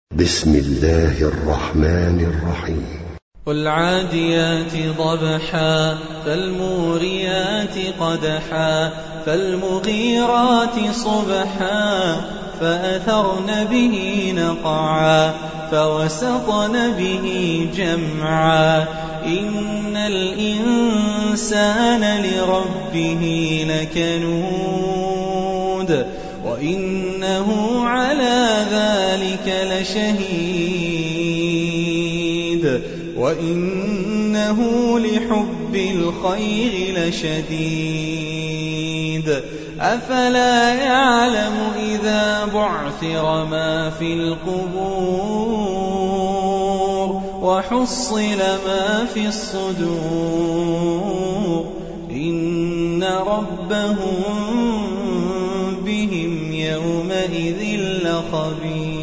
بسم الله الرحمن الرحيم. والعاديات ضبحا فالموريات قدحا فالمغيرات صبحا فأثرن به نقعا فوسطن به جمعا إن الإنسان لربه لكنود وإنه على ذلك لشهيد وإنه لحب الخير لشديد أفلا يعلم إذا بعثر ما في القبور وحصل ما في الصدور إن ربهم بهم يومئذ لخبير.